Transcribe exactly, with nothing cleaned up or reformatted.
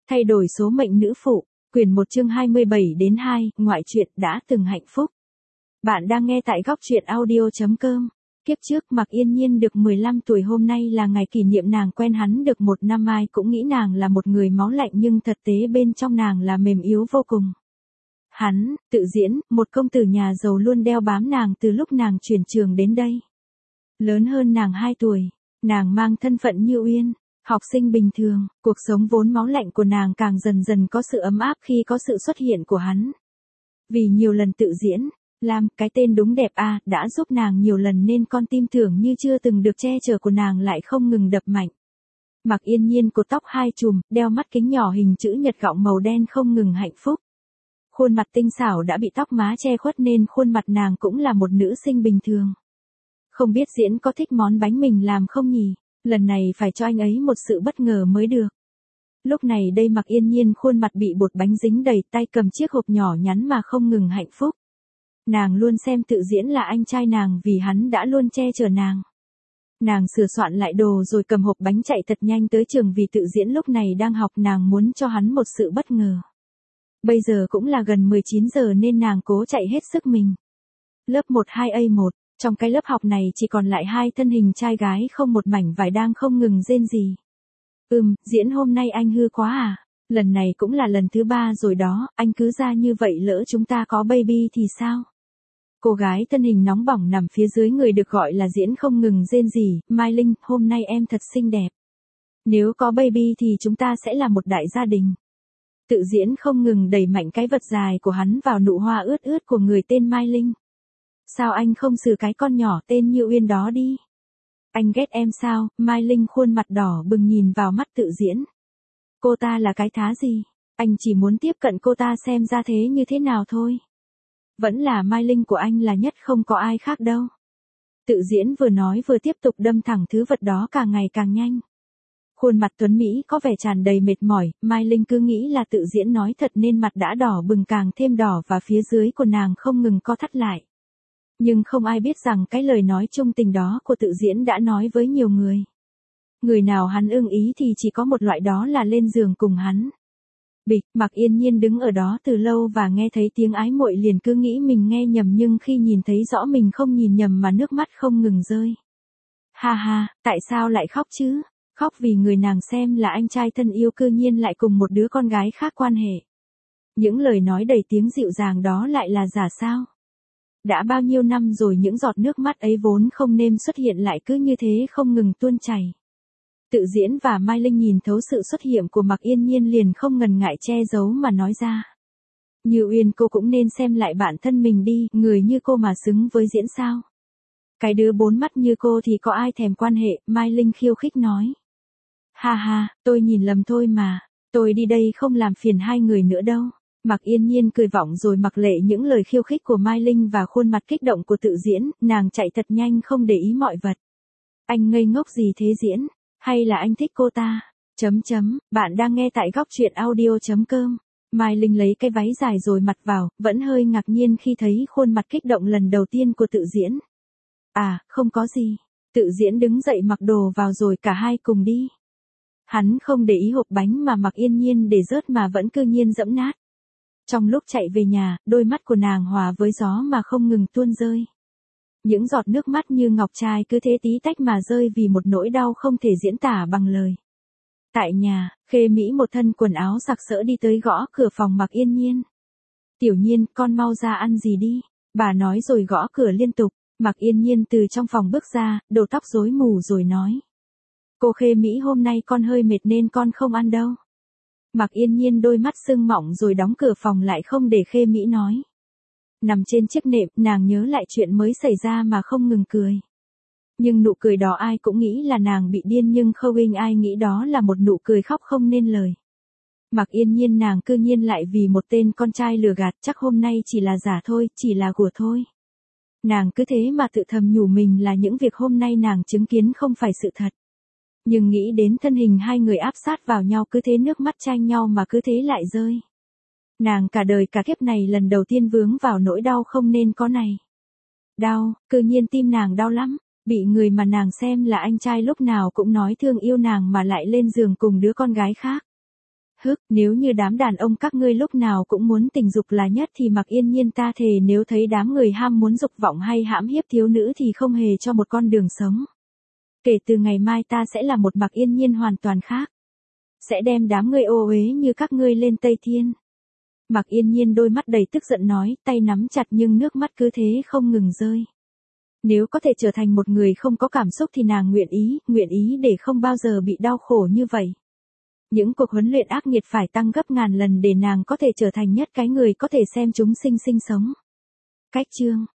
Thay đổi số mệnh nữ phụ, quyển một chương hai mươi bảy đến hai, ngoại truyện đã từng hạnh phúc. Bạn đang nghe tại góc truyện audio chấm com. Kiếp trước Mạc Yên Nhiên được mười lăm tuổi, hôm nay là ngày kỷ niệm nàng quen hắn được một năm. Ai cũng nghĩ nàng là một người máu lạnh nhưng thực tế bên trong nàng là mềm yếu vô cùng. Hắn, Tự Diễn, một công tử nhà giàu luôn đeo bám nàng từ lúc nàng chuyển trường đến đây. Lớn hơn nàng hai tuổi, nàng mang thân phận Như Uyên, học sinh bình thường, cuộc sống vốn máu lạnh của nàng càng dần dần có sự ấm áp khi có sự xuất hiện của hắn. Vì nhiều lần Tự Diễn, làm cái tên đúng đẹp a đã giúp nàng nhiều lần nên con tim tưởng như chưa từng được che chở của nàng lại không ngừng đập mạnh. Mạc Yên Nhiên cột tóc hai chùm, đeo mắt kính nhỏ hình chữ nhật gọng màu đen không ngừng hạnh phúc. Khuôn mặt tinh xảo đã bị tóc má che khuất nên khuôn mặt nàng cũng là một nữ sinh bình thường. Không biết Diễn có thích món bánh mình làm không nhỉ? Lần này phải cho anh ấy một sự bất ngờ mới được. Lúc này đây Mạc Yên Nhiên khuôn mặt bị bột bánh dính đầy, tay cầm chiếc hộp nhỏ nhắn mà không ngừng hạnh phúc. Nàng luôn xem Tự Diễn là anh trai nàng vì hắn đã luôn che chở nàng. Nàng sửa soạn lại đồ rồi cầm hộp bánh chạy thật nhanh tới trường vì Tự Diễn lúc này đang học, nàng muốn cho hắn một sự bất ngờ. Bây giờ cũng là gần mười chín giờ nên nàng cố chạy hết sức mình. Lớp một hai A một, trong cái lớp học này chỉ còn lại hai thân hình trai gái không một mảnh vải đang không ngừng rên rỉ. Ừm, Diễn hôm nay anh hư quá à? Lần này cũng là lần thứ ba rồi đó, anh cứ ra như vậy lỡ chúng ta có baby thì sao? Cô gái thân hình nóng bỏng nằm phía dưới người được gọi là Diễn không ngừng rên rỉ, Mai Linh, hôm nay em thật xinh đẹp. Nếu có baby thì chúng ta sẽ là một đại gia đình. Tự Diễn không ngừng đẩy mạnh cái vật dài của hắn vào nụ hoa ướt ướt của người tên Mai Linh. Sao anh không xử cái con nhỏ tên Như Uyên đó đi? Anh ghét em sao? Mai Linh khuôn mặt đỏ bừng nhìn vào mắt Tự Diễn. Cô ta là cái thá gì? Anh chỉ muốn tiếp cận cô ta xem ra thế như thế nào thôi. Vẫn là Mai Linh của anh là nhất, không có ai khác đâu. Tự Diễn vừa nói vừa tiếp tục đâm thẳng thứ vật đó càng ngày càng nhanh. Khuôn mặt tuấn Mỹ có vẻ tràn đầy mệt mỏi, Mai Linh cứ nghĩ là Tự Diễn nói thật nên mặt đã đỏ bừng càng thêm đỏ và phía dưới của nàng không ngừng co thắt lại. Nhưng không ai biết rằng cái lời nói trung tình đó của Tự Diễn đã nói với nhiều người. Người nào hắn ưng ý thì chỉ có một loại, đó là lên giường cùng hắn. Bịch, Mạc Yên Nhiên đứng ở đó từ lâu và nghe thấy tiếng ái muội liền cứ nghĩ mình nghe nhầm, nhưng khi nhìn thấy rõ mình không nhìn nhầm mà nước mắt không ngừng rơi. Ha ha, tại sao lại khóc chứ? Khóc vì người nàng xem là anh trai thân yêu cư nhiên lại cùng một đứa con gái khác quan hệ. Những lời nói đầy tiếng dịu dàng đó lại là giả sao? Đã bao nhiêu năm rồi những giọt nước mắt ấy vốn không nên xuất hiện lại cứ như thế không ngừng tuôn chảy. Tự Diễn và Mai Linh nhìn thấu sự xuất hiện của Mạc Yên Nhiên liền không ngần ngại che giấu mà nói ra. Như Uyên, cô cũng nên xem lại bản thân mình đi, người như cô mà xứng với Diễn sao? Cái đứa bốn mắt như cô thì có ai thèm quan hệ, Mai Linh khiêu khích nói. Ha ha, tôi nhìn lầm thôi mà, tôi đi đây không làm phiền hai người nữa đâu. Mạc Yên Nhiên cười vọng rồi mặc lệ những lời khiêu khích của Mai Linh và khuôn mặt kích động của Tự Diễn, nàng chạy thật nhanh không để ý mọi vật. Anh ngây ngốc gì thế Diễn? Hay là anh thích cô ta? Chấm chấm, bạn đang nghe tại góc truyện audio chấm com. Mai Linh lấy cái váy dài rồi mặc vào, vẫn hơi ngạc nhiên khi thấy khuôn mặt kích động lần đầu tiên của Tự Diễn. À, không có gì. Tự Diễn đứng dậy mặc đồ vào rồi cả hai cùng đi. Hắn không để ý hộp bánh mà Mạc Yên Nhiên để rớt mà vẫn cư nhiên dẫm nát. Trong lúc chạy về nhà, đôi mắt của nàng hòa với gió mà không ngừng tuôn rơi. Những giọt nước mắt như ngọc trai cứ thế tí tách mà rơi vì một nỗi đau không thể diễn tả bằng lời. Tại nhà, Khê Mỹ một thân quần áo sặc sỡ đi tới gõ cửa phòng Mạc Yên Nhiên. Tiểu Nhiên, con mau ra ăn gì đi. Bà nói rồi gõ cửa liên tục. Mạc Yên Nhiên từ trong phòng bước ra, đầu tóc rối mù rồi nói. Cô Khê Mỹ, hôm nay con hơi mệt nên con không ăn đâu. Mạc Yên Nhiên đôi mắt sưng mọng rồi đóng cửa phòng lại không để Khê Mỹ nói. Nằm trên chiếc nệm, nàng nhớ lại chuyện mới xảy ra mà không ngừng cười. Nhưng nụ cười đó ai cũng nghĩ là nàng bị điên, nhưng không ai nghĩ đó là một nụ cười khóc không nên lời. Mạc Yên Nhiên nàng cư nhiên lại vì một tên con trai lừa gạt, chắc hôm nay chỉ là giả thôi, chỉ là đùa thôi. Nàng cứ thế mà tự thầm nhủ mình là những việc hôm nay nàng chứng kiến không phải sự thật. Nhưng nghĩ đến thân hình hai người áp sát vào nhau cứ thế nước mắt tranh nhau mà cứ thế lại rơi. Nàng cả đời cả kiếp này lần đầu tiên vướng vào nỗi đau không nên có này. Đau, cư nhiên tim nàng đau lắm, bị người mà nàng xem là anh trai lúc nào cũng nói thương yêu nàng mà lại lên giường cùng đứa con gái khác. Hức, nếu như đám đàn ông các ngươi lúc nào cũng muốn tình dục là nhất thì Mạc Yên Nhiên ta thề nếu thấy đám người ham muốn dục vọng hay hãm hiếp thiếu nữ thì không hề cho một con đường sống. Kể từ ngày mai ta sẽ là một Mạc Yên Nhiên hoàn toàn khác. Sẽ đem đám ngươi ô uế như các ngươi lên Tây Thiên. Mạc Yên Nhiên đôi mắt đầy tức giận nói, tay nắm chặt nhưng nước mắt cứ thế không ngừng rơi. Nếu có thể trở thành một người không có cảm xúc thì nàng nguyện ý, nguyện ý để không bao giờ bị đau khổ như vậy. Những cuộc huấn luyện ác nghiệt phải tăng gấp ngàn lần để nàng có thể trở thành nhất cái người có thể xem chúng sinh sinh sống. Cách chương